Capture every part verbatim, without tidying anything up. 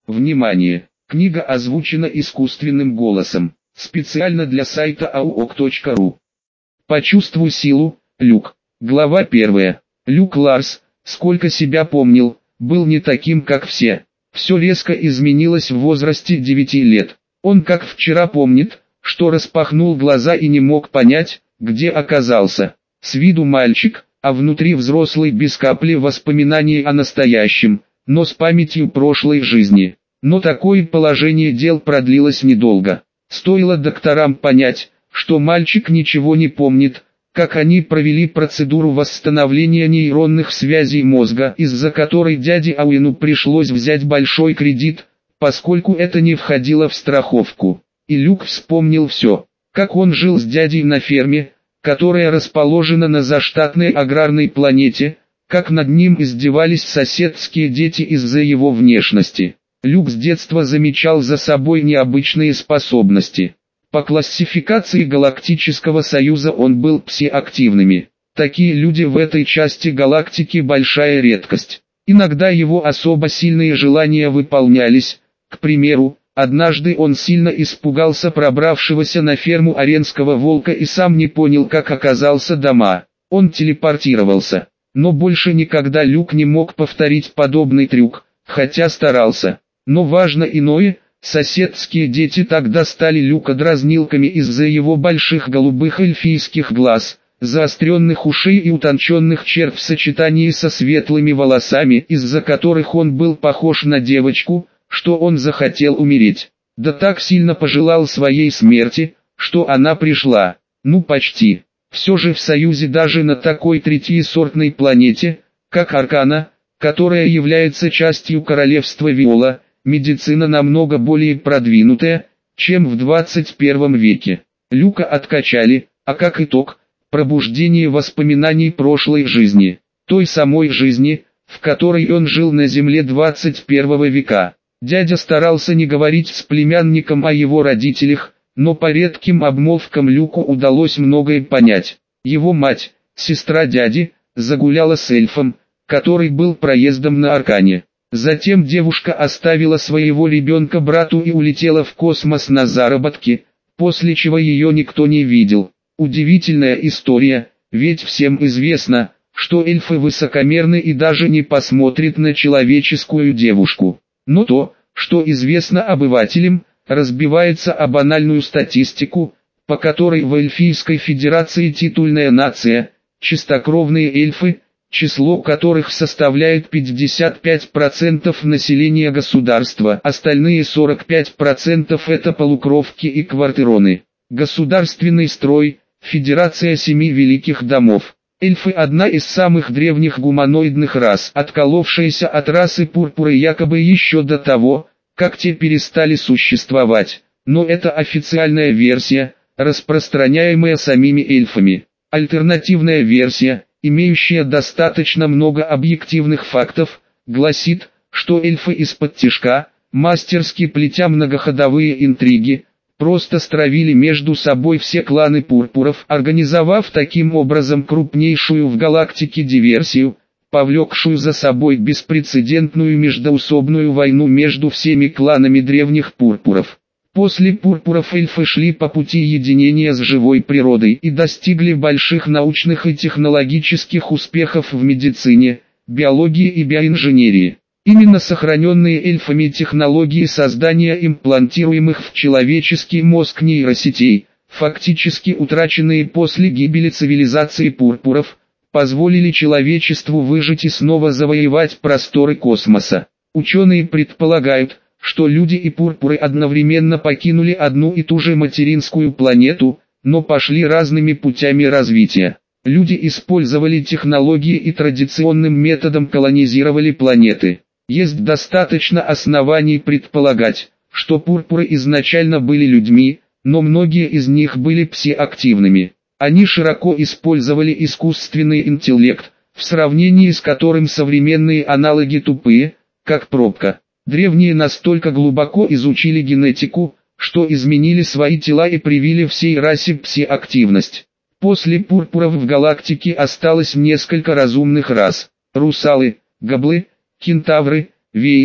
Внимание! Книга озвучена искусственным голосом. Специально для сайта ауок точка ру. Почувствуй силу, Люк. Глава первая. Люк Ларс, сколько себя помнил, был не таким, как все. Все резко изменилось в возрасте девяти лет. Он как вчера помнит, что распахнул глаза и не мог понять, где оказался. С виду мальчик, а внутри взрослый без капли воспоминаний о настоящем, но с памятью прошлой жизни. Но такое положение дел продлилось недолго. Стоило докторам понять, что мальчик ничего не помнит, как они провели процедуру восстановления нейронных связей мозга, из-за которой дяде Ауэну пришлось взять большой кредит, поскольку это не входило в страховку. И Люк вспомнил все, как он жил с дядей на ферме, которая расположена на заштатной аграрной планете, как над ним издевались соседские дети из-за его внешности. Люк с детства замечал за собой необычные способности. По классификации Галактического Союза он был псиактивными. Такие люди в этой части галактики большая редкость. Иногда его особо сильные желания выполнялись. К примеру, однажды он сильно испугался пробравшегося на ферму аренского волка и сам не понял, как оказался дома. Он телепортировался. Но больше никогда Люк не мог повторить подобный трюк, хотя старался. Но важно иное, соседские дети тогда стали Люка дразнилками из-за его больших голубых эльфийских глаз, заостренных ушей и утонченных черт в сочетании со светлыми волосами, из-за которых он был похож на девочку, что он захотел умереть. Да так сильно пожелал своей смерти, что она пришла. Ну почти. Все же в Союзе даже на такой третьесортной планете, как Аркана, которая является частью королевства Виола, медицина намного более продвинутая, чем в двадцать первом веке. Люка откачали, а как итог, пробуждение воспоминаний прошлой жизни, той самой жизни, в которой он жил на земле двадцать первого века. Дядя старался не говорить с племянником о его родителях, но по редким обмолвкам Люку удалось многое понять. Его мать, сестра дяди, загуляла с эльфом, который был проездом на Аркане. Затем девушка оставила своего ребенка брату и улетела в космос на заработки, после чего ее никто не видел. Удивительная история, ведь всем известно, что эльфы высокомерны и даже не посмотрят на человеческую девушку. Но то, что известно обывателям, разбивается о банальную статистику, по которой в Эльфийской Федерации титульная нация, чистокровные эльфы, число которых составляет пятьдесят пять процентов населения государства, остальные сорок пять процентов это полукровки и квартироны. Государственный строй, Федерация Семи Великих Домов. Эльфы – одна из самых древних гуманоидных рас, отколовшаяся от расы пурпуры якобы еще до того, как те перестали существовать, но это официальная версия, распространяемая самими эльфами. Альтернативная версия, имеющая достаточно много объективных фактов, гласит, что эльфы из-под тишка, мастерски плетя многоходовые интриги, просто стравили между собой все кланы пурпуров, организовав таким образом крупнейшую в галактике диверсию, повлекшую за собой беспрецедентную междоусобную войну между всеми кланами древних пурпуров. После пурпуров эльфы шли по пути единения с живой природой и достигли больших научных и технологических успехов в медицине, биологии и биоинженерии. Именно сохраненные эльфами технологии создания имплантируемых в человеческий мозг нейросетей, фактически утраченные после гибели цивилизации пурпуров, позволили человечеству выжить и снова завоевать просторы космоса. Ученые предполагают, что люди и пурпуры одновременно покинули одну и ту же материнскую планету, но пошли разными путями развития. Люди использовали технологии и традиционным методом колонизировали планеты. Есть достаточно оснований предполагать, что пурпуры изначально были людьми, но многие из них были псиактивными. Они широко использовали искусственный интеллект, в сравнении с которым современные аналоги тупые, как пробка. Древние настолько глубоко изучили генетику, что изменили свои тела и привили всей расе псиактивность. После пурпуров в галактике осталось несколько разумных рас: русалы, гоблы, кентавры, вейлы,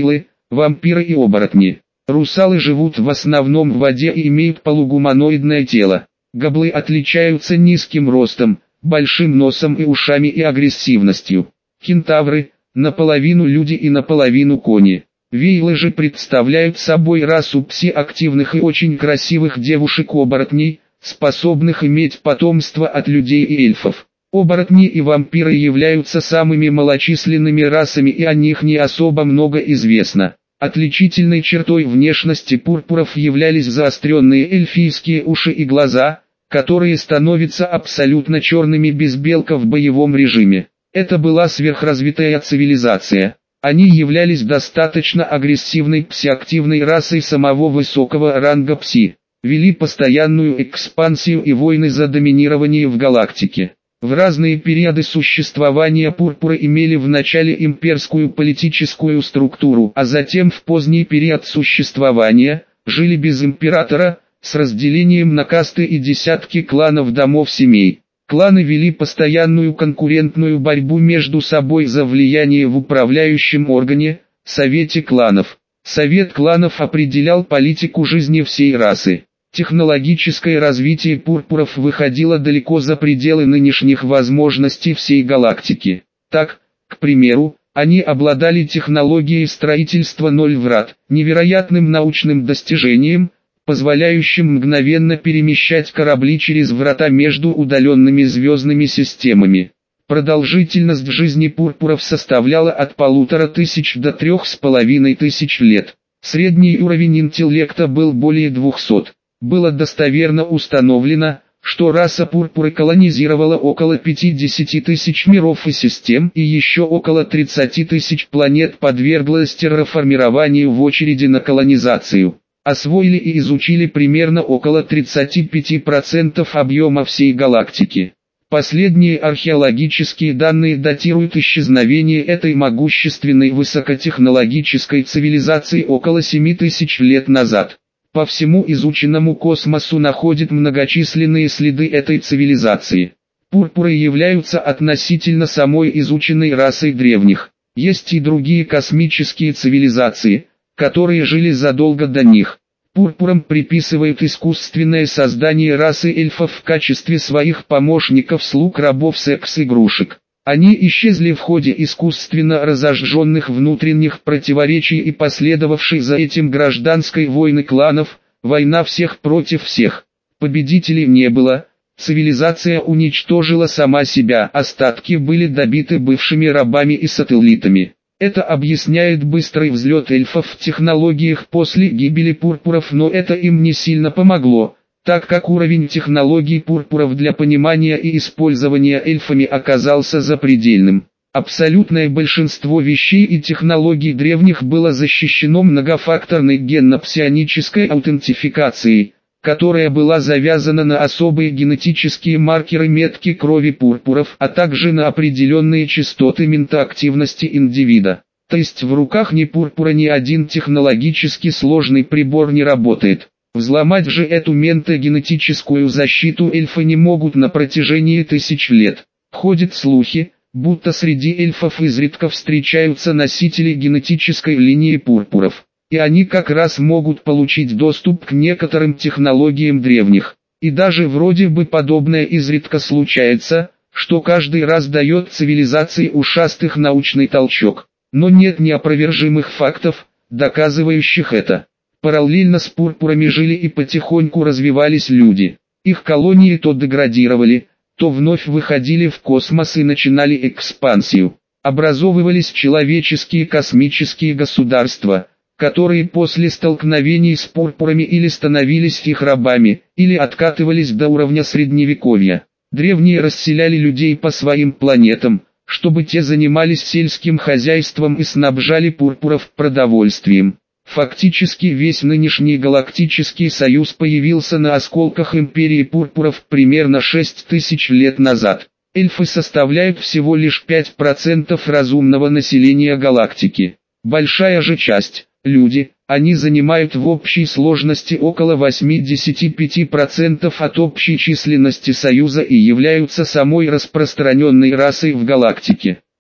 Вампиры и оборотни. Русалы живут в основном в воде и имеют полугуманоидное тело. Гоблы отличаются низким ростом, большим носом и ушами и агрессивностью. Кентавры – наполовину люди и наполовину кони. Вейлы же представляют собой расу пси-активных и очень красивых девушек-оборотней, способных иметь потомство от людей и эльфов. Оборотни и вампиры являются самыми малочисленными расами, и о них не особо много известно. Отличительной чертой внешности пурпуров являлись заостренные эльфийские уши и глаза, которые становятся абсолютно черными без белка в боевом режиме. Это была сверхразвитая цивилизация. Они являлись достаточно агрессивной псиактивной расой самого высокого ранга пси, вели постоянную экспансию и войны за доминирование в галактике. В разные периоды существования пурпуры имели в начале имперскую политическую структуру, а затем в поздний период существования жили без императора, с разделением на касты и десятки кланов домов семей. Кланы вели постоянную конкурентную борьбу между собой за влияние в управляющем органе, Совете кланов. Совет кланов определял политику жизни всей расы. Технологическое развитие пурпуров выходило далеко за пределы нынешних возможностей всей галактики. Так, к примеру, они обладали технологией строительства ноль врат, невероятным научным достижением, позволяющим мгновенно перемещать корабли через врата между удаленными звездными системами. Продолжительность жизни пурпуров составляла от полутора тысяч до трех с половиной тысяч лет. Средний уровень интеллекта был более двухсот. Было достоверно установлено, что раса пурпуры колонизировала около пятидесяти тысяч миров и систем, и еще около тридцати тысяч планет подверглась терраформированию в очереди на колонизацию. Освоили и изучили примерно около тридцати пяти процентов объема всей галактики. Последние археологические данные датируют исчезновение этой могущественной высокотехнологической цивилизации около семи тысяч лет назад. По всему изученному космосу находят многочисленные следы этой цивилизации. Пурпуры являются относительно самой изученной расой древних. Есть и другие космические цивилизации, которые жили задолго до них. Пурпурам приписывают искусственное создание расы эльфов в качестве своих помощников, слуг, рабов, секс-игрушек. Они исчезли в ходе искусственно разожженных внутренних противоречий и последовавшей за этим гражданской войны кланов, война всех против всех. Победителей не было, цивилизация уничтожила сама себя, остатки были добиты бывшими рабами и сателлитами. Это объясняет быстрый взлет эльфов в технологиях после гибели пурпуров, но это им не сильно помогло, так как уровень технологий пурпуров для понимания и использования эльфами оказался запредельным. Абсолютное большинство вещей и технологий древних было защищено многофакторной генно-псионической аутентификацией, которая была завязана на особые генетические маркеры метки крови пурпуров, а также на определенные частоты ментоактивности индивида. То есть в руках ни пурпура ни один технологически сложный прибор не работает. Взломать же эту ментогенетическую защиту эльфы не могут на протяжении тысяч лет. Ходят слухи, будто среди эльфов изредка встречаются носители генетической линии пурпуров. И они как раз могут получить доступ к некоторым технологиям древних. И даже вроде бы подобное изредка случается, что каждый раз дает цивилизации ушастых научный толчок. Но нет неопровержимых фактов, доказывающих это. Параллельно с пурпурами жили и потихоньку развивались люди. Их колонии то деградировали, то вновь выходили в космос и начинали экспансию. Образовывались человеческие космические государства, которые после столкновений с пурпурами или становились их рабами, или откатывались до уровня средневековья. Древние расселяли людей по своим планетам, чтобы те занимались сельским хозяйством и снабжали пурпуров продовольствием. Фактически весь нынешний галактический союз появился на осколках империи пурпуров примерно шесть тысяч лет назад. Эльфы составляют всего лишь пять процентов разумного населения галактики. Большая же часть – люди, они занимают в общей сложности около восемьдесят пять процентов от общей численности Союза и являются самой распространенной расой в галактике.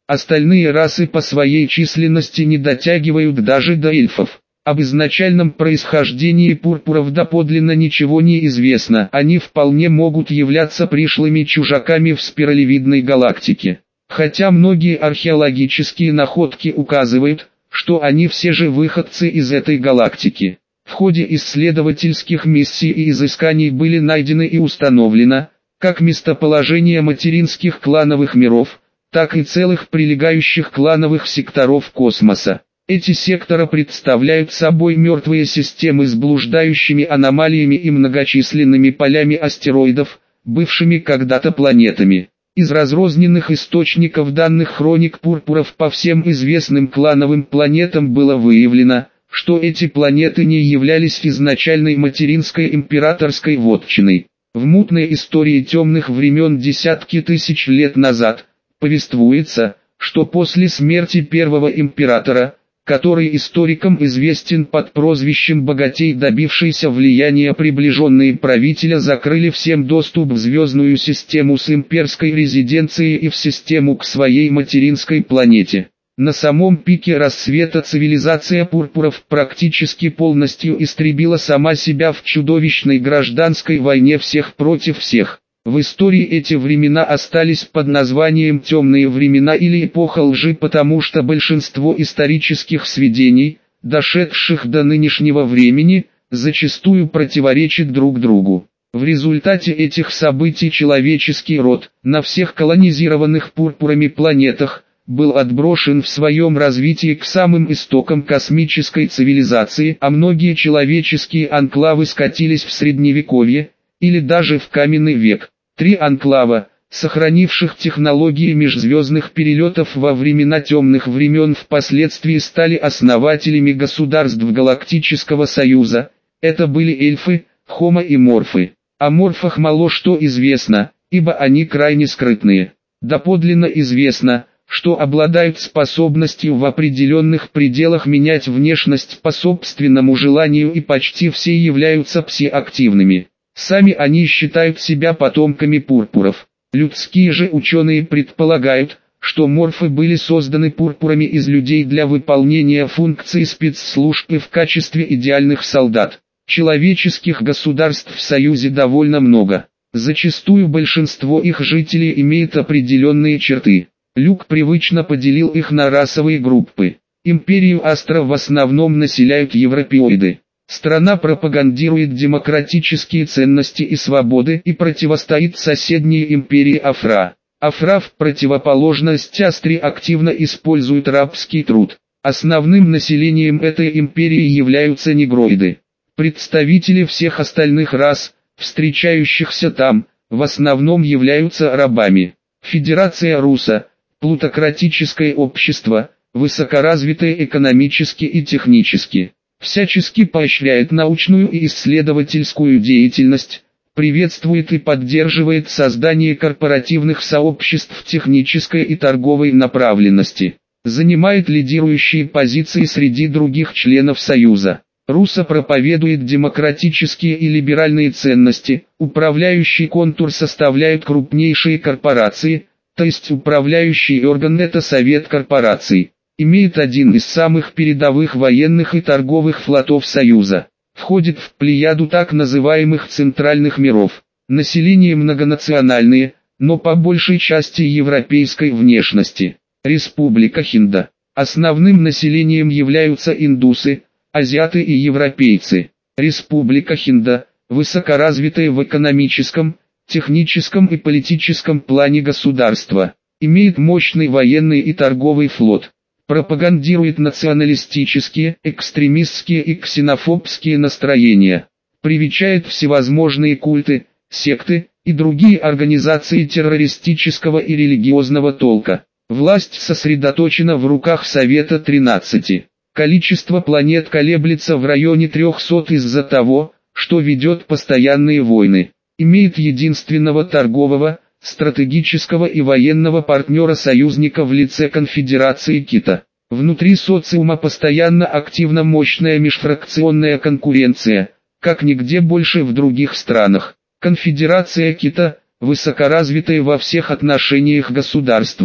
Остальные расы по своей численности не дотягивают даже до эльфов. Об изначальном происхождении пурпуров доподлинно ничего не известно, они вполне могут являться пришлыми чужаками в спиралевидной галактике. Хотя многие археологические находки указывают, что они все же выходцы из этой галактики. В ходе исследовательских миссий и изысканий были найдены и установлено, как местоположение материнских клановых миров, так и целых прилегающих клановых секторов космоса. Эти сектора представляют собой мертвые системы с блуждающими аномалиями и многочисленными полями астероидов, бывшими когда-то планетами. Из разрозненных источников данных хроник пурпуров по всем известным клановым планетам было выявлено, что эти планеты не являлись изначальной материнской императорской вотчиной. В мутной истории темных времен десятки тысяч лет назад, повествуется, что после смерти первого императора, который историкам известен под прозвищем «богатей», добившийся влияния приближенные правителя закрыли всем доступ в звездную систему с имперской резиденцией и в систему к своей материнской планете. На самом пике рассвета цивилизация пурпуров практически полностью истребила сама себя в чудовищной гражданской войне всех против всех. В истории эти времена остались под названием «темные времена» или «эпоха лжи», потому что большинство исторических сведений, дошедших до нынешнего времени, зачастую противоречат друг другу. В результате этих событий человеческий род, на всех колонизированных пурпурами планетах, был отброшен в своем развитии к самым истокам космической цивилизации, а многие человеческие анклавы скатились в средневековье, или даже в каменный век. Три анклава, сохранивших технологии межзвездных перелетов во времена темных времен, впоследствии стали основателями государств Галактического Союза. Это были эльфы, хомо и морфы. О морфах мало что известно, ибо они крайне скрытные. Доподлинно известно, что обладают способностью в определенных пределах менять внешность по собственному желанию, и почти все являются псиактивными. Сами они считают себя потомками пурпуров. Людские же ученые предполагают, что морфы были созданы пурпурами из людей для выполнения функций спецслужб и в качестве идеальных солдат. Человеческих государств в Союзе довольно много. Зачастую большинство их жителей имеет определенные черты. Люк привычно поделил их на расовые группы. Империю Астра в основном населяют европеоиды. Страна пропагандирует демократические ценности и свободы и противостоит соседней империи Афра. Афра в противоположность Астре активно использует рабский труд. Основным населением этой империи являются негроиды. Представители всех остальных рас, встречающихся там, в основном являются рабами. Федерация Руса, плутократическое общество, высокоразвитое экономически и технически. Всячески поощряет научную и исследовательскую деятельность, приветствует и поддерживает создание корпоративных сообществ технической и торговой направленности, занимает лидирующие позиции среди других членов Союза. Руса проповедует демократические и либеральные ценности, управляющий контур составляют крупнейшие корпорации, то есть управляющий орган – это Совет корпораций. Имеет один из самых передовых военных и торговых флотов Союза. Входит в плеяду так называемых центральных миров. Население многонациональное, но по большей части европейской внешности. Республика Хинда. Основным населением являются индусы, азиаты и европейцы. Республика Хинда – высокоразвитое в экономическом, техническом и политическом плане государство. Имеет мощный военный и торговый флот. Пропагандирует националистические, экстремистские и ксенофобские настроения. Привечает всевозможные культы, секты и другие организации террористического и религиозного толка. Власть сосредоточена в руках Совета тринадцати. Количество планет колеблется в районе трехсот из-за того, что ведет постоянные войны. Имеет единственного торгового, стратегического и военного партнера-союзника в лице Конфедерации Кита. Внутри социума постоянно активна мощная межфракционная конкуренция, как нигде больше в других странах. Конфедерация Кита – высокоразвитое во всех отношениях государство.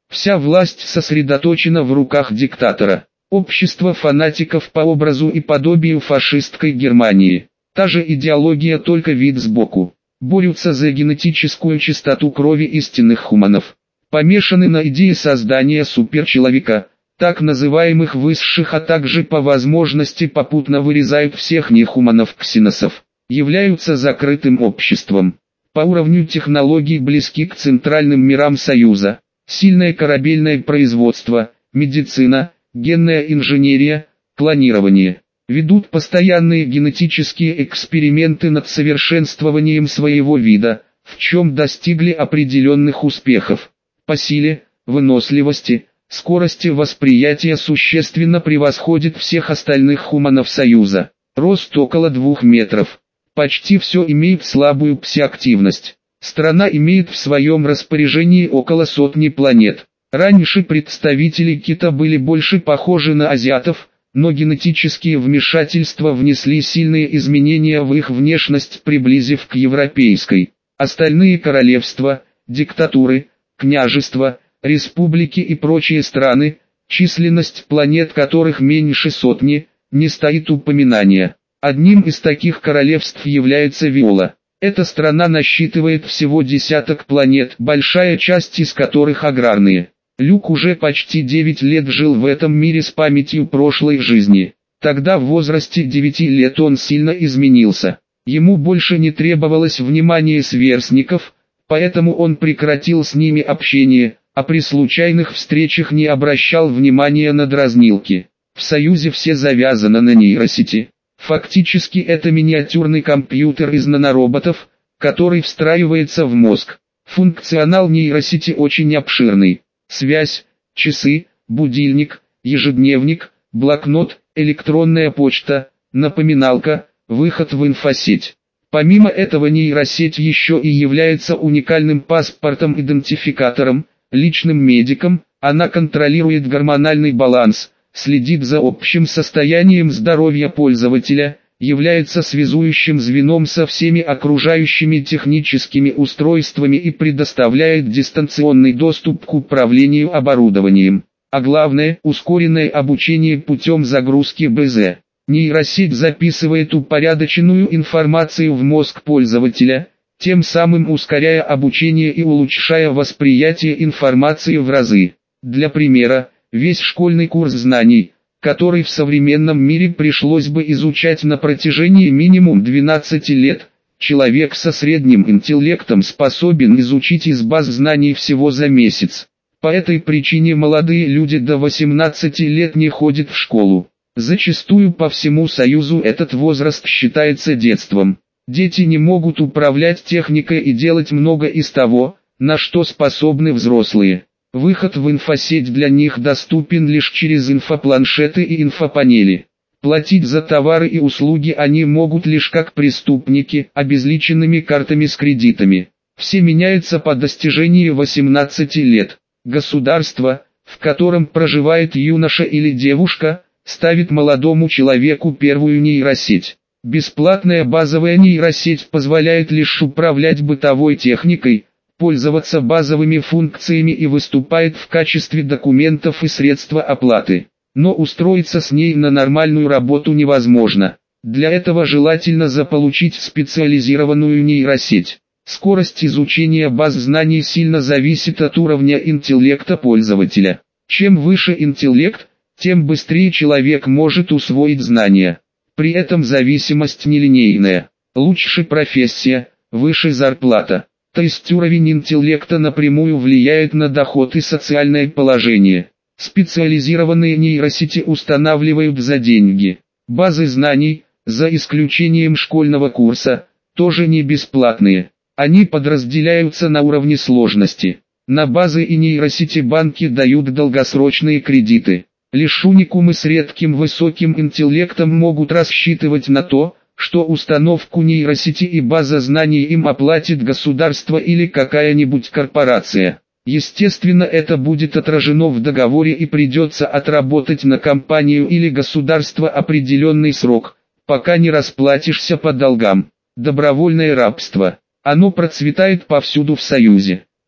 Вся власть сосредоточена в руках диктатора. Общество фанатиков по образу и подобию фашистской Германии. Та же идеология, только вид сбоку. Борются за генетическую чистоту крови истинных хуманов. Помешаны на идее создания суперчеловека, так называемых высших, а также по возможности попутно вырезают всех нехуманов-ксеносов. Являются закрытым обществом. По уровню технологий близки к центральным мирам Союза. Сильное корабельное производство, медицина, генная инженерия, клонирование. Ведут постоянные генетические эксперименты над совершенствованием своего вида, в чем достигли определенных успехов. По силе, выносливости, скорости восприятия существенно превосходит всех остальных хуманов Союза. Рост около двух метров. Почти все имеет слабую псиактивность. Страна имеет в своем распоряжении около сотни планет. Раньше представители Кита были больше похожи на азиатов, но генетические вмешательства внесли сильные изменения в их внешность, приблизив к европейской. Остальные королевства, диктатуры, княжества, республики и прочие страны, численность планет которых меньше сотни, не стоит упоминания. Одним из таких королевств является Виола. Эта страна насчитывает всего десяток планет, большая часть из которых аграрные. Люк уже почти девять лет жил в этом мире с памятью прошлой жизни. Тогда в возрасте девяти лет он сильно изменился. Ему больше не требовалось внимания сверстников, поэтому он прекратил с ними общение, а при случайных встречах не обращал внимания на дразнилки. В Союзе все завязано на нейросети. Фактически это миниатюрный компьютер из нанороботов, который встраивается в мозг. Функционал нейросети очень обширный. Связь, часы, будильник, ежедневник, блокнот, электронная почта, напоминалка, выход в инфосеть. Помимо этого нейросеть еще и является уникальным паспортом-идентификатором, личным медиком, она контролирует гормональный баланс, следит за общим состоянием здоровья пользователя, является связующим звеном со всеми окружающими техническими устройствами и предоставляет дистанционный доступ к управлению оборудованием. А главное, ускоренное обучение путем загрузки бэ зэ. Нейросеть записывает упорядоченную информацию в мозг пользователя, тем самым ускоряя обучение и улучшая восприятие информации в разы. Для примера, весь школьный курс знаний, который в современном мире пришлось бы изучать на протяжении минимум двенадцати лет, человек со средним интеллектом способен изучить из баз знаний всего за месяц. По этой причине молодые люди до восемнадцати лет не ходят в школу. Зачастую по всему Союзу этот возраст считается детством. Дети не могут управлять техникой и делать много из того, на что способны взрослые. Выход в инфосеть для них доступен лишь через инфопланшеты и инфопанели. Платить за товары и услуги они могут лишь как преступники, обезличенными картами с кредитами. Все меняется по достижении восемнадцати лет. Государство, в котором проживает юноша или девушка, ставит молодому человеку первую нейросеть. Бесплатная базовая нейросеть позволяет лишь управлять бытовой техникой, пользоваться базовыми функциями и выступает в качестве документов и средства оплаты. Но устроиться с ней на нормальную работу невозможно. Для этого желательно заполучить специализированную нейросеть. Скорость изучения баз знаний сильно зависит от уровня интеллекта пользователя. Чем выше интеллект, тем быстрее человек может усвоить знания. При этом зависимость нелинейная. Лучше профессия, выше зарплата. То есть уровень интеллекта напрямую влияет на доход и социальное положение. Специализированные нейросети устанавливают за деньги. Базы знаний, за исключением школьного курса, тоже не бесплатные. Они подразделяются на уровне сложности. На базы и нейросети банки дают долгосрочные кредиты. Лишь уникумы с редким высоким интеллектом могут рассчитывать на то, что установку нейросети и база знаний им оплатит государство или какая-нибудь корпорация. Естественно, это будет отражено в договоре и придется отработать на компанию или государство определенный срок, пока не расплатишься по долгам. Добровольное рабство. Оно процветает повсюду в Союзе.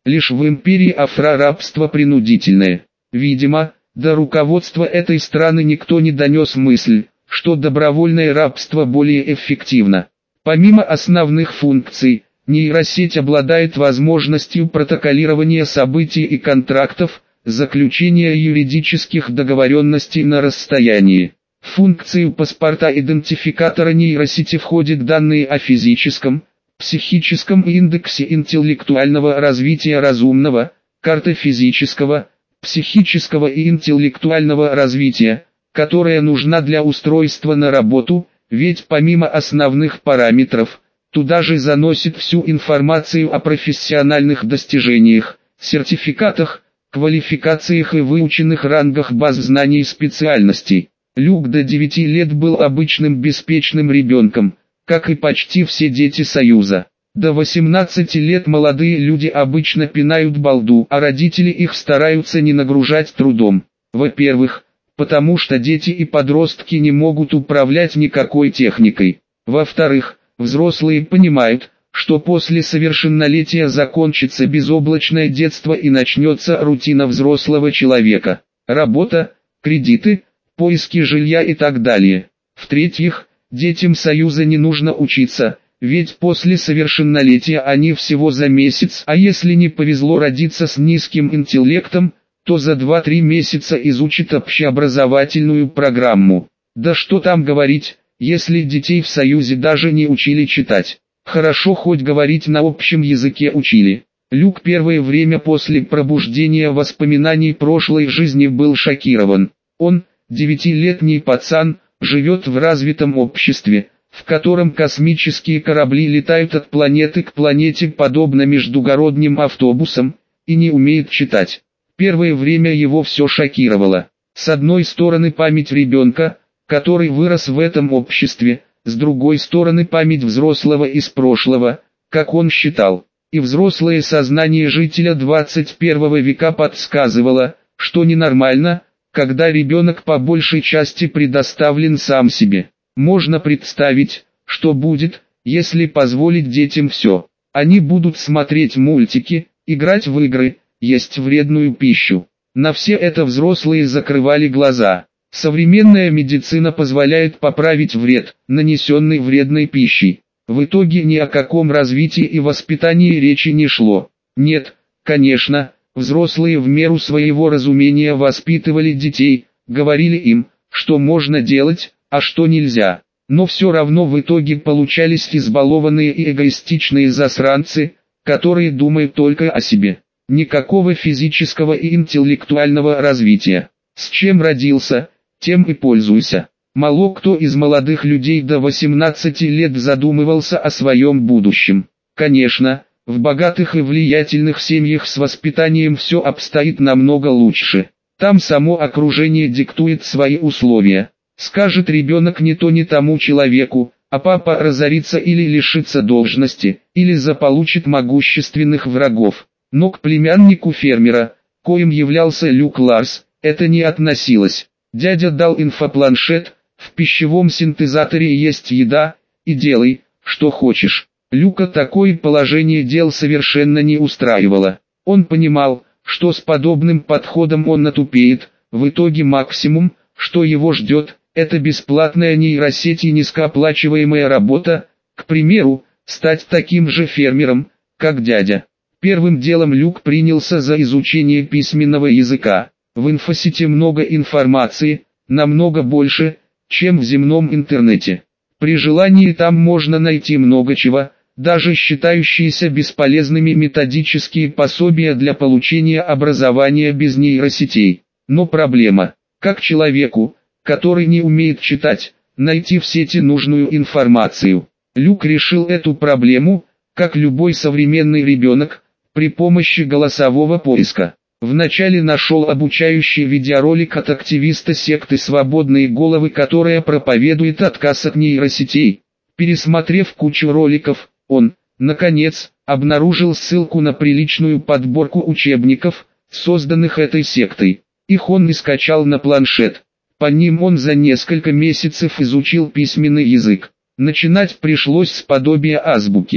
Лишь в империи Афра рабство принудительное. Видимо, до руководства этой страны никто не донес мысль, что добровольное рабство более эффективно. Помимо основных функций, нейросеть обладает возможностью протоколирования событий и контрактов, заключения юридических договоренностей на расстоянии. В функцию паспорта-идентификатора нейросети входят данные о физическом, психическом индексе интеллектуального развития разумного, карта физического, психического и интеллектуального развития, которая нужна для устройства на работу, ведь помимо основных параметров, туда же заносит всю информацию о профессиональных достижениях, сертификатах, квалификациях и выученных рангах баз знаний и специальностей. Люк до девяти лет был обычным беспечным ребенком, как и почти все дети Союза. До восемнадцати лет молодые люди обычно пинают балду, а родители их стараются не нагружать трудом. Во-первых, потому что дети и подростки не могут управлять никакой техникой. Во-вторых, взрослые понимают, что после совершеннолетия закончится безоблачное детство и начнется рутина взрослого человека. Работа, кредиты, поиски жилья и так далее. В-третьих, детям Союза не нужно учиться, ведь после совершеннолетия они всего за месяц, а если не повезло родиться с низким интеллектом, то за два-три месяца изучат общеобразовательную программу. Да что там говорить, если детей в Союзе даже не учили читать. Хорошо хоть говорить на общем языке учили. Люк первое время после пробуждения воспоминаний прошлой жизни был шокирован. Он, девятилетний пацан, живет в развитом обществе, в котором космические корабли летают от планеты к планете подобно междугородним автобусам, и не умеет читать. Первое время его все шокировало. С одной стороны память ребенка, который вырос в этом обществе, с другой стороны память взрослого из прошлого, как он считал. И взрослое сознание жителя двадцать первого века подсказывало, что ненормально, когда ребенок по большей части предоставлен сам себе. Можно представить, что будет, если позволить детям все. Они будут смотреть мультики, играть в игры, есть вредную пищу. На все это взрослые закрывали глаза. Современная медицина позволяет поправить вред, нанесенный вредной пищей. В итоге ни о каком развитии и воспитании речи не шло. Нет, конечно, взрослые в меру своего разумения воспитывали детей, говорили им, что можно делать, а что нельзя. Но все равно в итоге получались избалованные и эгоистичные засранцы, которые думают только о себе. Никакого физического и интеллектуального развития. С чем родился, тем и пользуйся. Мало кто из молодых людей до восемнадцати лет задумывался о своем будущем. Конечно, в богатых и влиятельных семьях с воспитанием все обстоит намного лучше. Там само окружение диктует свои условия. Скажет ребенок не то не тому человеку, а папа разорится или лишится должности, или заполучит могущественных врагов. Но к племяннику фермера, коим являлся Люк Ларс, это не относилось. Дядя дал инфопланшет, в пищевом синтезаторе есть еда, и делай, что хочешь. Люка такое положение дел совершенно не устраивало. Он понимал, что с подобным подходом он натупеет, в итоге максимум, что его ждет, это бесплатная нейросеть и низкооплачиваемая работа, к примеру, стать таким же фермером, как дядя. Первым делом Люк принялся за изучение письменного языка. В инфосети много информации, намного больше, чем в земном интернете. При желании там можно найти много чего, даже считающиеся бесполезными методические пособия для получения образования без нейросетей. Но проблема, как человеку, который не умеет читать, найти в сети нужную информацию. Люк решил эту проблему, как любой современный ребенок, при помощи голосового поиска. Вначале нашел обучающий видеоролик от активиста секты «Свободные головы», которая проповедует отказ от нейросетей. Пересмотрев кучу роликов, он, наконец, обнаружил ссылку на приличную подборку учебников, созданных этой сектой. Их он и скачал на планшет. По ним он за несколько месяцев изучил письменный язык. Начинать пришлось с подобия азбуки.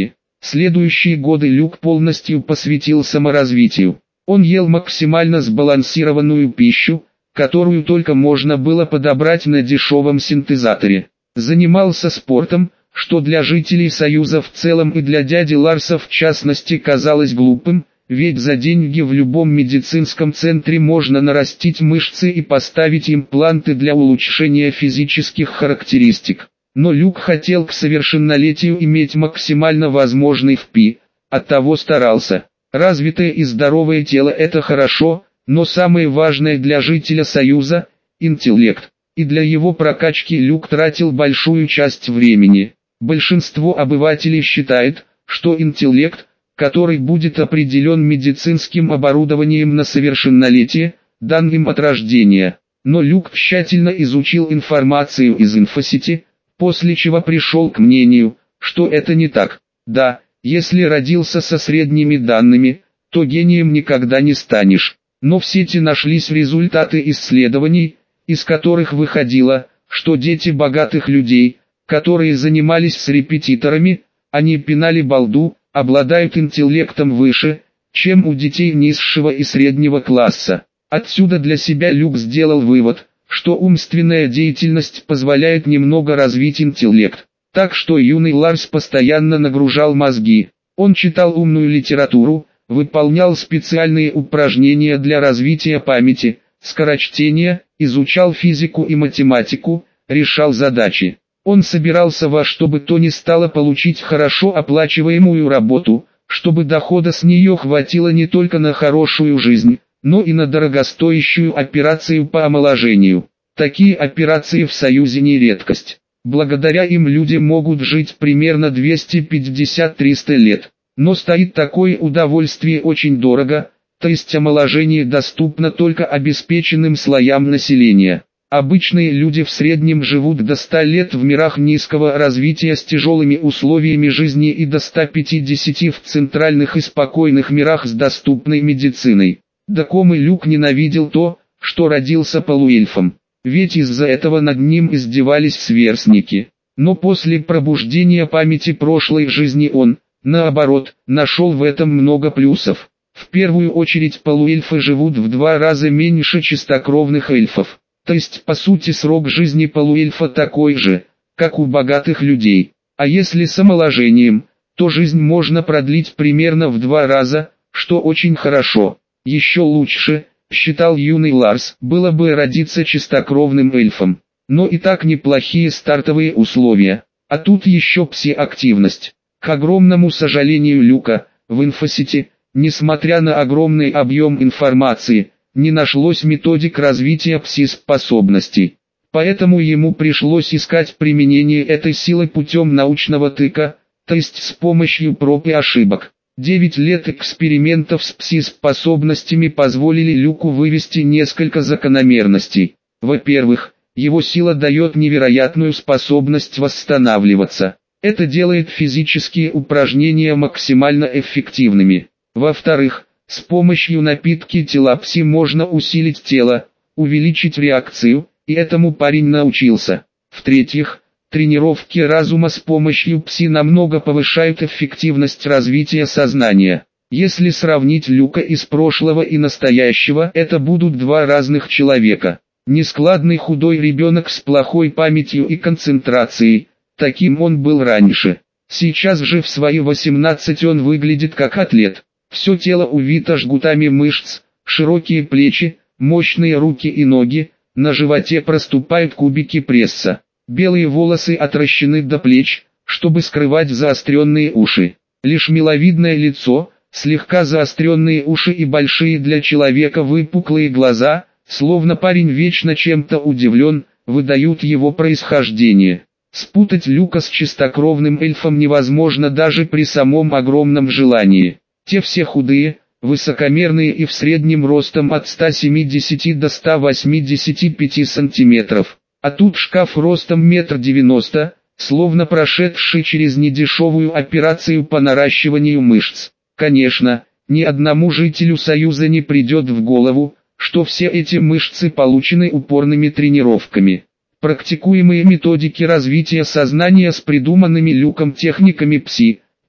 Следующие годы Люк полностью посвятил саморазвитию. Он ел максимально сбалансированную пищу, которую только можно было подобрать на дешевом синтезаторе. Занимался спортом, что для жителей Союза в целом и для дяди Ларса в частности казалось глупым, ведь за деньги в любом медицинском центре можно нарастить мышцы и поставить импланты для улучшения физических характеристик. Но Люк хотел к совершеннолетию иметь максимально возможный эф пи, оттого старался. Развитое и здоровое тело – это хорошо, но самое важное для жителя Союза – интеллект. И для его прокачки Люк тратил большую часть времени. Большинство обывателей считает, что интеллект, который будет определен медицинским оборудованием на совершеннолетие, дан им от рождения. Но Люк тщательно изучил информацию из инфосети, после чего пришел к мнению, что это не так. Да, если родился со средними данными, то гением никогда не станешь. Но в сети нашлись результаты исследований, из которых выходило, что дети богатых людей, которые занимались с репетиторами, они пинали балду, обладают интеллектом выше, чем у детей низшего и среднего класса. Отсюда для себя Люк сделал вывод, что умственная деятельность позволяет немного развить интеллект. Так что юный Ларс постоянно нагружал мозги. Он читал умную литературу, выполнял специальные упражнения для развития памяти, скорочтения, изучал физику и математику, решал задачи. Он собирался во что бы то ни стало получить хорошо оплачиваемую работу, чтобы дохода с нее хватило не только на хорошую жизнь, но и на дорогостоящую операцию по омоложению. Такие операции в Союзе не редкость. Благодаря им люди могут жить примерно двести пятьдесят - триста лет. Но стоит такое удовольствие очень дорого, то есть омоложение доступно только обеспеченным слоям населения. Обычные люди в среднем живут до ста лет в мирах низкого развития с тяжелыми условиями жизни и до ста пятидесяти в центральных и спокойных мирах с доступной медициной. Дакомы Люк ненавидел то, что родился полуэльфом, ведь из-за этого над ним издевались сверстники. Но после пробуждения памяти прошлой жизни он, наоборот, нашел в этом много плюсов. В первую очередь полуэльфы живут в два раза меньше чистокровных эльфов. То есть по сути срок жизни полуэльфа такой же, как у богатых людей. А если с омоложением, то жизнь можно продлить примерно в два раза, что очень хорошо. Еще лучше, считал юный Ларс, было бы родиться чистокровным эльфом. Но и так неплохие стартовые условия. А тут еще пси-активность. К огромному сожалению Люка, в инфосети, несмотря на огромный объем информации, не нашлось методик развития пси-способностей. Поэтому ему пришлось искать применение этой силы путем научного тыка, то есть с помощью проб и ошибок. Девять лет экспериментов с пси-способностями позволили Люку вывести несколько закономерностей. Во-первых, его сила дает невероятную способность восстанавливаться. Это делает физические упражнения максимально эффективными. Во-вторых, с помощью напитки тела пси можно усилить тело, увеличить реакцию, и этому парень научился. В-третьих, тренировки разума с помощью пси намного повышают эффективность развития сознания. Если сравнить Люка из прошлого и настоящего, это будут два разных человека. Нескладный худой ребенок с плохой памятью и концентрацией, таким он был раньше. Сейчас же в свои восемнадцать он выглядит как атлет. Все тело увито жгутами мышц, широкие плечи, мощные руки и ноги, на животе проступают кубики пресса. Белые волосы отращены до плеч, чтобы скрывать заостренные уши. Лишь миловидное лицо, слегка заостренные уши и большие для человека выпуклые глаза, словно парень вечно чем-то удивлен, выдают его происхождение. Спутать Люка с чистокровным эльфом невозможно даже при самом огромном желании. Те все худые, высокомерные и в среднем ростом от ста семидесяти до ста восьмидесяти пяти сантиметров. А тут шкаф ростом метр девяносто, словно прошедший через недешевую операцию по наращиванию мышц. Конечно, ни одному жителю Союза не придет в голову, что все эти мышцы получены упорными тренировками. Практикуемые методики развития сознания с придуманными Люком техниками пси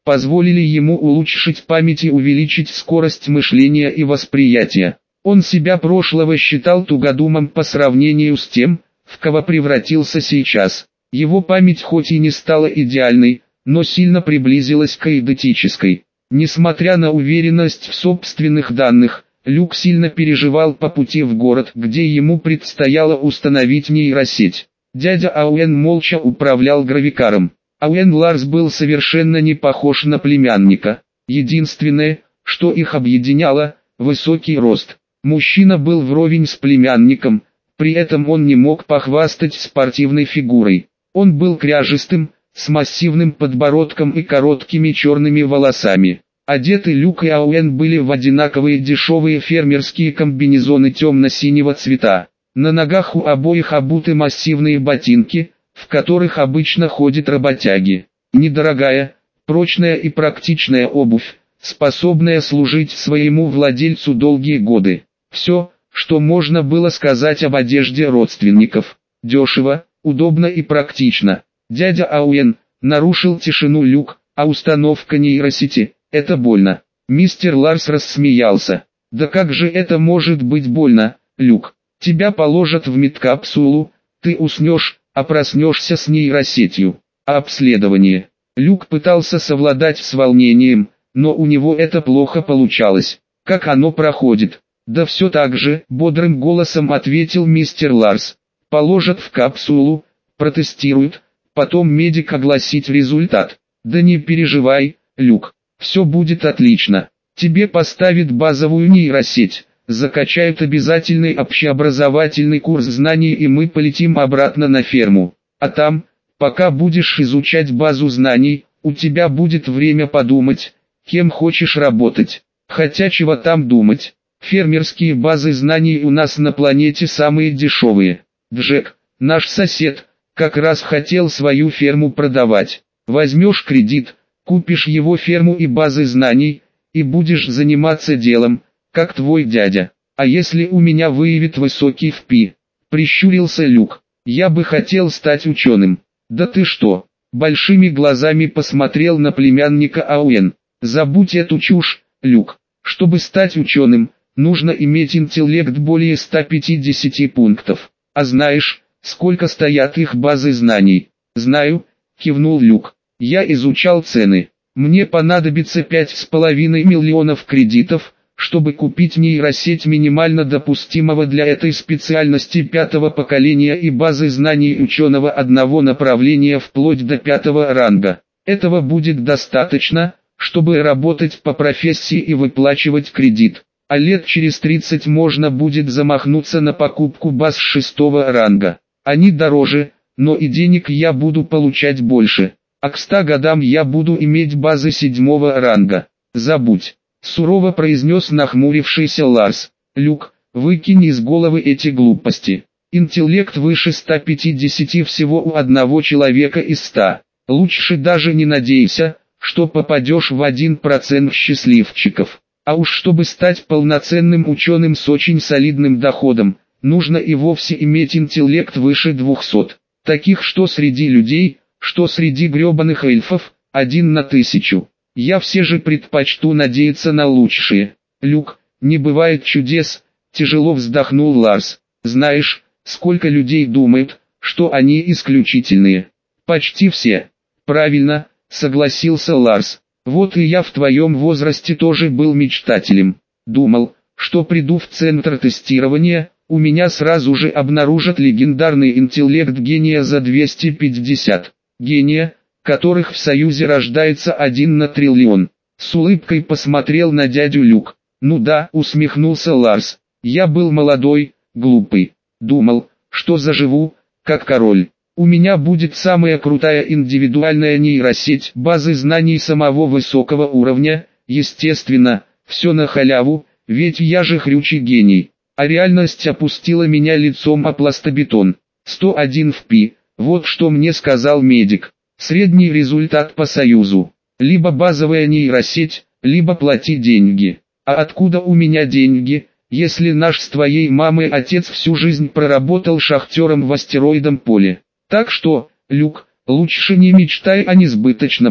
позволили ему улучшить память и увеличить скорость мышления и восприятия. Он себя прошлого считал тугодумом по сравнению с тем, в кого превратился сейчас. Его память хоть и не стала идеальной, но сильно приблизилась к эйдетической. Несмотря на уверенность в собственных данных, Люк сильно переживал по пути в город, где ему предстояло установить нейросеть. Дядя Ауэн молча управлял гравикаром. Ауэн Ларс был совершенно не похож на племянника. Единственное, что их объединяло – высокий рост. Мужчина был вровень с племянником, при этом он не мог похвастать спортивной фигурой. Он был кряжестым, с массивным подбородком и короткими черными волосами. Одеты Люк и Ауэн были в одинаковые дешевые фермерские комбинезоны темно-синего цвета. На ногах у обоих обуты массивные ботинки, в которых обычно ходят работяги. Недорогая, прочная и практичная обувь, способная служить своему владельцу долгие годы. Все, что можно было сказать об одежде родственников. Дешево, удобно и практично. Дядя Ауэн, нарушил тишину Люк, а установка нейросети – это больно. Мистер Ларс рассмеялся. Да как же это может быть больно, Люк? Тебя положат в медкапсулу, ты уснешь, а проснешься с нейросетью. А обследование? Люк пытался совладать с волнением, но у него это плохо получалось. Как оно проходит? Да все так же, бодрым голосом ответил мистер Ларс. Положат в капсулу, протестируют, потом медик огласит результат. Да не переживай, Люк, все будет отлично. Тебе поставят базовую нейросеть, закачают обязательный общеобразовательный курс знаний и мы полетим обратно на ферму. А там, пока будешь изучать базу знаний, у тебя будет время подумать, кем хочешь работать. Хотя чего там думать, фермерские базы знаний у нас на планете самые дешевые. Джек, наш сосед, как раз хотел свою ферму продавать. Возьмешь кредит, купишь его ферму и базы знаний, и будешь заниматься делом, как твой дядя. А если у меня выявит высокий эф пи? Прищурился Люк. Я бы хотел стать ученым. Да ты что? Большими глазами посмотрел на племянника Ауэн. Забудь эту чушь, Люк. Чтобы стать ученым, нужно иметь интеллект более ста пятидесяти пунктов. А знаешь, сколько стоят их базы знаний? Знаю, кивнул Люк. Я изучал цены. Мне понадобится пять с половиной миллионов кредитов, чтобы купить нейросеть минимально допустимого для этой специальности пятого поколения и базы знаний ученого одного направления вплоть до пятого ранга. Этого будет достаточно, чтобы работать по профессии и выплачивать кредит. А лет через тридцать можно будет замахнуться на покупку баз шестого ранга. Они дороже, но и денег я буду получать больше. А к ста годам я буду иметь базы седьмого ранга. Забудь. Сурово произнес нахмурившийся Ларс. Люк, выкинь из головы эти глупости. Интеллект выше ста пятидесяти всего у одного человека из ста. Лучше даже не надейся, что попадешь в один процент счастливчиков. А уж чтобы стать полноценным ученым с очень солидным доходом, нужно и вовсе иметь интеллект выше двухсот. Таких что среди людей, что среди гребаных эльфов, один на тысячу. Я все же предпочту надеяться на лучшее. Люк, не бывает чудес, тяжело вздохнул Ларс. Знаешь, сколько людей думают, что они исключительные? Почти все. Правильно, согласился Ларс. Вот и я в твоем возрасте тоже был мечтателем. Думал, что приду в центр тестирования, у меня сразу же обнаружат легендарный интеллект гения за двести пятьдесят. Гения, которых в Союзе рождается один на триллион. С улыбкой посмотрел на дядю Люк. Ну да, усмехнулся Ларс. Я был молодой, глупый. Думал, что заживу, как король. У меня будет самая крутая индивидуальная нейросеть базы знаний самого высокого уровня, естественно, все на халяву, ведь я же хрючий гений. А реальность опустила меня лицом о пластобетон. сто один эф пи, вот что мне сказал медик. Средний результат по Союзу. Либо базовая нейросеть, либо плати деньги. А откуда у меня деньги, если наш с твоей мамой отец всю жизнь проработал шахтером в астероидном поле? Так что, Люк, лучше не мечтай о несбыточном.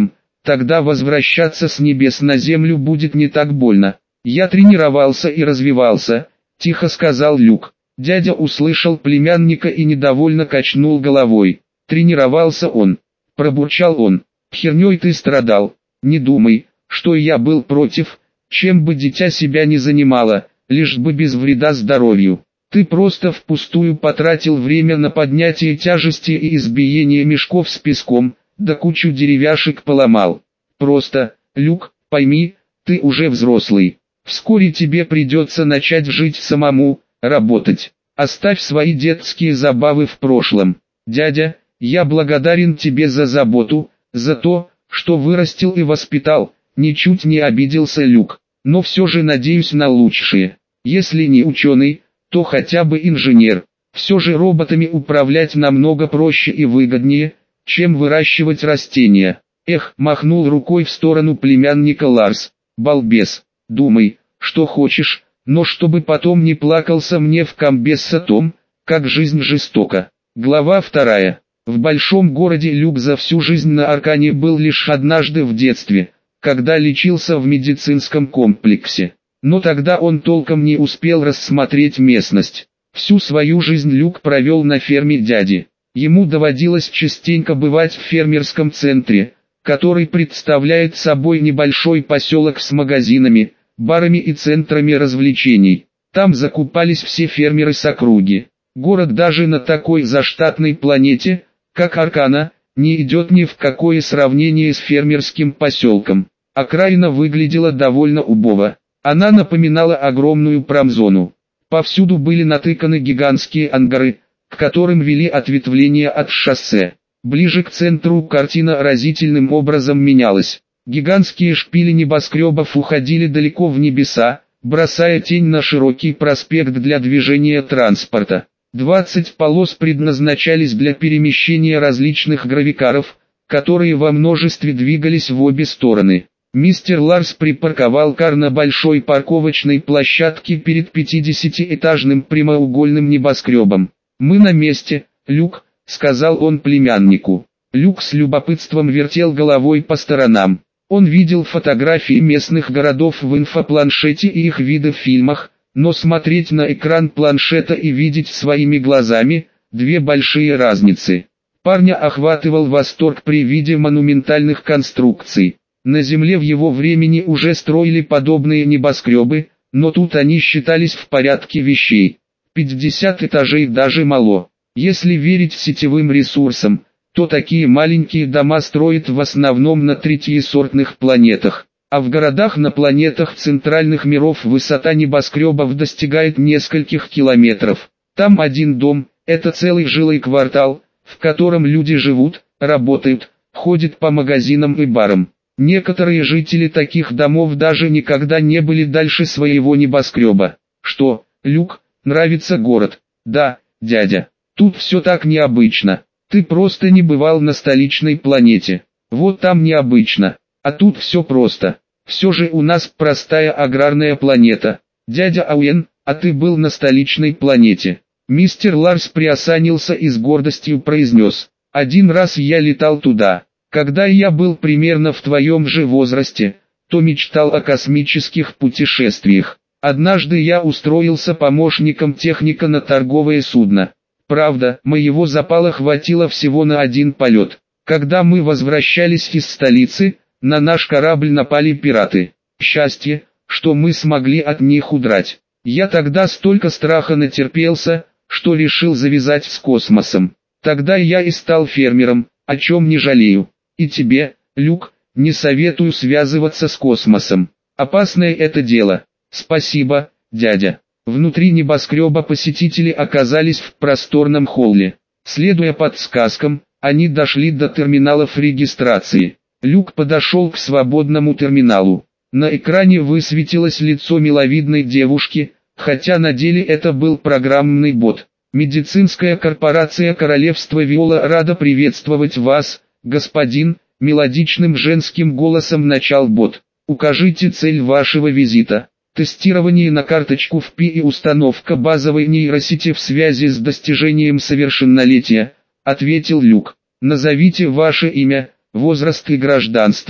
Тогда возвращаться с небес на землю будет не так больно. Я тренировался и развивался, тихо сказал Люк. Дядя услышал племянника и недовольно качнул головой. Тренировался он. Пробурчал он. Херней ты страдал. Не думай, что я был против, чем бы дитя себя не занимало, лишь бы без вреда здоровью. Ты просто впустую потратил время на поднятие тяжести и избиение мешков с песком, да кучу деревяшек поломал. Просто, Люк, пойми, ты уже взрослый. Вскоре тебе придется начать жить самому, работать. Оставь свои детские забавы в прошлом. Дядя, я благодарен тебе за заботу, за то, что вырастил и воспитал, ничуть не обиделся Люк. Но все же надеюсь на лучшее. Если не ученый, то хотя бы инженер. Все же роботами управлять намного проще и выгоднее, чем выращивать растения. Эх, махнул рукой в сторону племянника Ларс. Балбес, думай, что хочешь, но чтобы потом не плакался мне в комбез о том, как жизнь жестока. Глава вторая. В большом городе Люк за всю жизнь на Аркане был лишь однажды в детстве, когда лечился в медицинском комплексе. Но тогда он толком не успел рассмотреть местность. Всю свою жизнь Люк провел на ферме дяди. Ему доводилось частенько бывать в фермерском центре, который представляет собой небольшой поселок с магазинами, барами и центрами развлечений. Там закупались все фермеры с округи. Город даже на такой заштатной планете, как Аркана, не идет ни в какое сравнение с фермерским поселком. Окраина выглядела довольно убого. Она напоминала огромную промзону. Повсюду были натыканы гигантские ангары, к которым вели ответвления от шоссе. Ближе к центру картина разительным образом менялась. Гигантские шпили небоскребов уходили далеко в небеса, бросая тень на широкий проспект для движения транспорта. двадцать полос предназначались для перемещения различных гравикаров, которые во множестве двигались в обе стороны. Мистер Ларс припарковал кар на большой парковочной площадке перед пятидесятиэтажным прямоугольным небоскребом. «Мы на месте, Люк», — сказал он племяннику. Люк с любопытством вертел головой по сторонам. Он видел фотографии местных городов в инфопланшете и их виды в фильмах, но смотреть на экран планшета и видеть своими глазами – две большие разницы. Парня охватывал восторг при виде монументальных конструкций. На Земле в его времени уже строили подобные небоскребы, но тут они считались в порядке вещей. пятьдесят этажей даже мало. Если верить сетевым ресурсам, то такие маленькие дома строят в основном на третьесортных планетах. А в городах на планетах центральных миров высота небоскребов достигает нескольких километров. Там один дом – это целый жилой квартал, в котором люди живут, работают, ходят по магазинам и барам. Некоторые жители таких домов даже никогда не были дальше своего небоскреба. Что, Люк, нравится город? Да, дядя. Тут все так необычно. Ты просто не бывал на столичной планете. Вот там необычно. А тут все просто. Все же у нас простая аграрная планета. Дядя Ауэн, а ты был на столичной планете. Мистер Ларс приосанился и с гордостью произнес. Один раз я летал туда. Когда я был примерно в твоем же возрасте, то мечтал о космических путешествиях. Однажды я устроился помощником техника на торговое судно. Правда, моего запала хватило всего на один полет. Когда мы возвращались из столицы, на наш корабль напали пираты. Счастье, что мы смогли от них удрать. Я тогда столько страха натерпелся, что решил завязать с космосом. Тогда я и стал фермером, о чем не жалею. И тебе, Люк, не советую связываться с космосом. Опасное это дело. Спасибо, дядя. Внутри небоскреба посетители оказались в просторном холле. Следуя подсказкам, они дошли до терминалов регистрации. Люк подошел к свободному терминалу. На экране высветилось лицо миловидной девушки, хотя на деле это был программный бот. Медицинская корпорация Королевства Виола рада приветствовать вас, господин, мелодичным женским голосом начал бот. Укажите цель вашего визита. Тестирование на карточку в пи и установка базовой нейросети в связи с достижением совершеннолетия, ответил Люк. Назовите ваше имя, возраст и гражданство,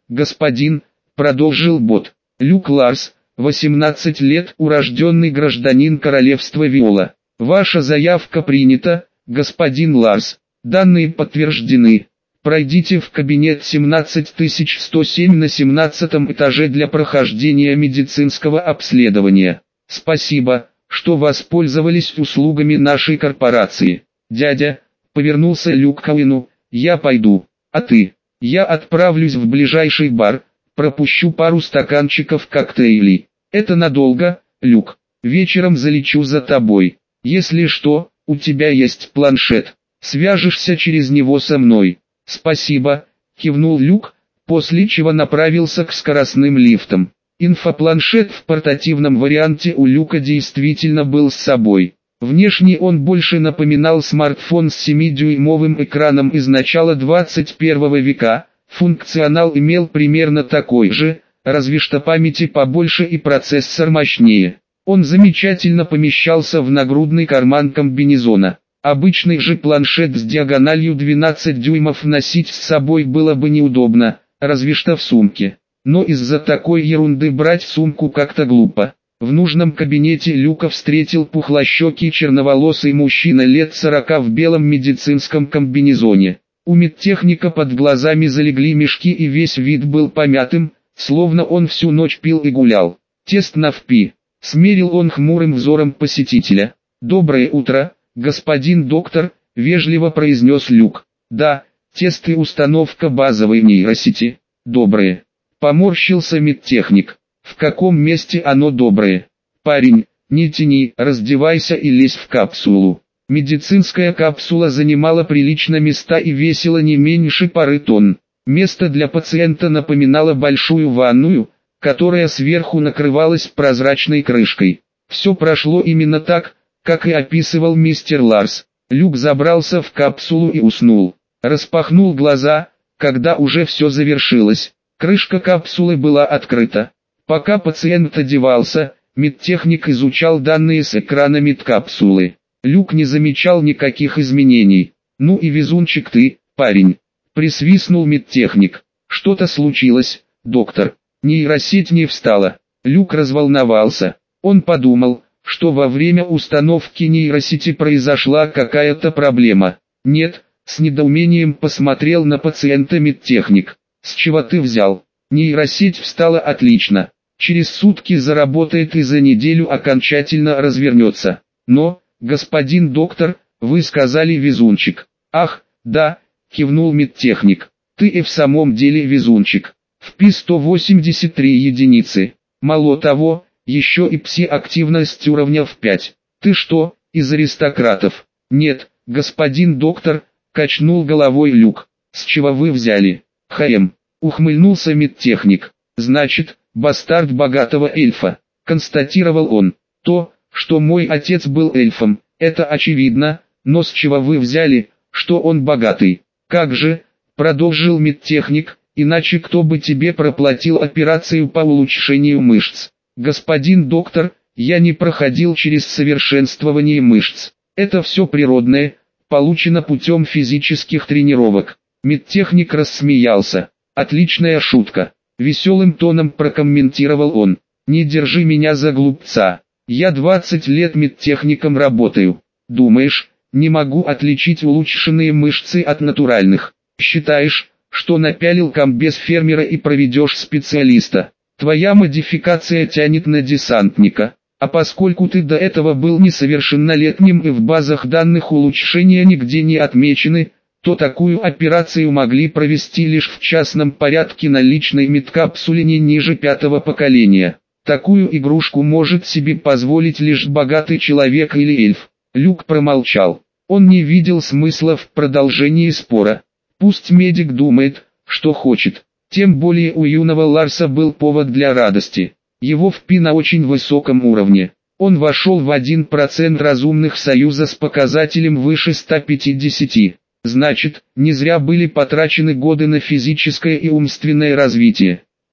господин», — продолжил бот. «Люк Ларс, восемнадцать лет, урожденный гражданин королевства Виола. Ваша заявка принята, господин Ларс. Данные подтверждены. Пройдите в кабинет семнадцать тысяч сто семь на семнадцатом этаже для прохождения медицинского обследования. Спасибо, что воспользовались услугами нашей корпорации. Дядя», — повернулся Люк к Оуэну, — «я пойду. А ты?» «Я отправлюсь в ближайший бар, пропущу пару стаканчиков коктейлей. Это надолго, Люк. Вечером залечу за тобой. Если что, у тебя есть планшет. Свяжешься через него со мной». «Спасибо», — кивнул Люк, после чего направился к скоростным лифтам. Инфопланшет в портативном варианте у Люка действительно был с собой. Внешне он больше напоминал смартфон с семидюймовым экраном из начала двадцать первого века, функционал имел примерно такой же, разве что памяти побольше и процессор мощнее. Он замечательно помещался в нагрудный карман комбинезона. Обычный же планшет с диагональю двенадцать дюймов носить с собой было бы неудобно, разве что в сумке. Но из-за такой ерунды брать сумку как-то глупо. В нужном кабинете Люка встретил пухлощекий черноволосый мужчина лет сорока в белом медицинском комбинезоне. У медтехника под глазами залегли мешки и весь вид был помятым, словно он всю ночь пил и гулял. «Тест на ВПИ», — смерил он хмурым взором посетителя. «Доброе утро, господин доктор», — вежливо произнес Люк. «Да, тест и установка базовой нейросети. Доброе». Поморщился медтехник. «В каком месте оно доброе? Парень, не тяни, раздевайся и лезь в капсулу». Медицинская капсула занимала прилично места и весила не меньше пары тонн. Место для пациента напоминало большую ванную, которая сверху накрывалась прозрачной крышкой. Все прошло именно так, как и описывал мистер Ларс. Люк забрался в капсулу и уснул. Распахнул глаза, когда уже все завершилось. Крышка капсулы была открыта. Пока пациент одевался, медтехник изучал данные с экрана медкапсулы. Люк не замечал никаких изменений. «Ну и везунчик ты, парень», — присвистнул медтехник. «Что-то случилось, доктор?» Нейросеть не встала. Люк разволновался. Он подумал, что во время установки нейросети произошла какая-то проблема. «Нет», — с недоумением посмотрел на пациента медтехник. «С чего ты взял?» «Нейросеть встала отлично. Через сутки заработает и за неделю окончательно развернется. Но, господин доктор, вы сказали везунчик». «Ах, да», — кивнул медтехник. «Ты и в самом деле везунчик. ВПИ сто восемьдесят три единицы. Мало того, еще и пси-активность уровня в пять. Ты что, из аристократов?» «Нет, господин доктор», — качнул головой Люк. «С чего вы взяли?» «Хэм», — ухмыльнулся медтехник. «Значит, бастард богатого эльфа», — констатировал он. «То, что мой отец был эльфом, это очевидно, но с чего вы взяли, что он богатый?» «Как же», — продолжил медтехник, — «иначе кто бы тебе проплатил операцию по улучшению мышц?» «Господин доктор, я не проходил через совершенствование мышц. Это все природное, получено путем физических тренировок». Медтехник рассмеялся. «Отличная шутка», — веселым тоном прокомментировал он. «Не держи меня за глупца. Я двадцать лет медтехником работаю. Думаешь, не могу отличить улучшенные мышцы от натуральных? Считаешь, что напялил комбез фермера и проведешь специалиста? Твоя модификация тянет на десантника. А поскольку ты до этого был несовершеннолетним и в базах данных улучшения нигде не отмечены, то такую операцию могли провести лишь в частном порядке на личной медкапсуле не ниже пятого поколения. Такую игрушку может себе позволить лишь богатый человек или эльф». Люк промолчал. Он не видел смысла в продолжении спора. Пусть медик думает, что хочет. Тем более у юного Ларса был повод для радости. Его ВПИ на очень высоком уровне. Он вошел в один процент разумных союза с показателем выше ста пятидесяти. Значит, не зря были потрачены годы на физическое и умственное развитие.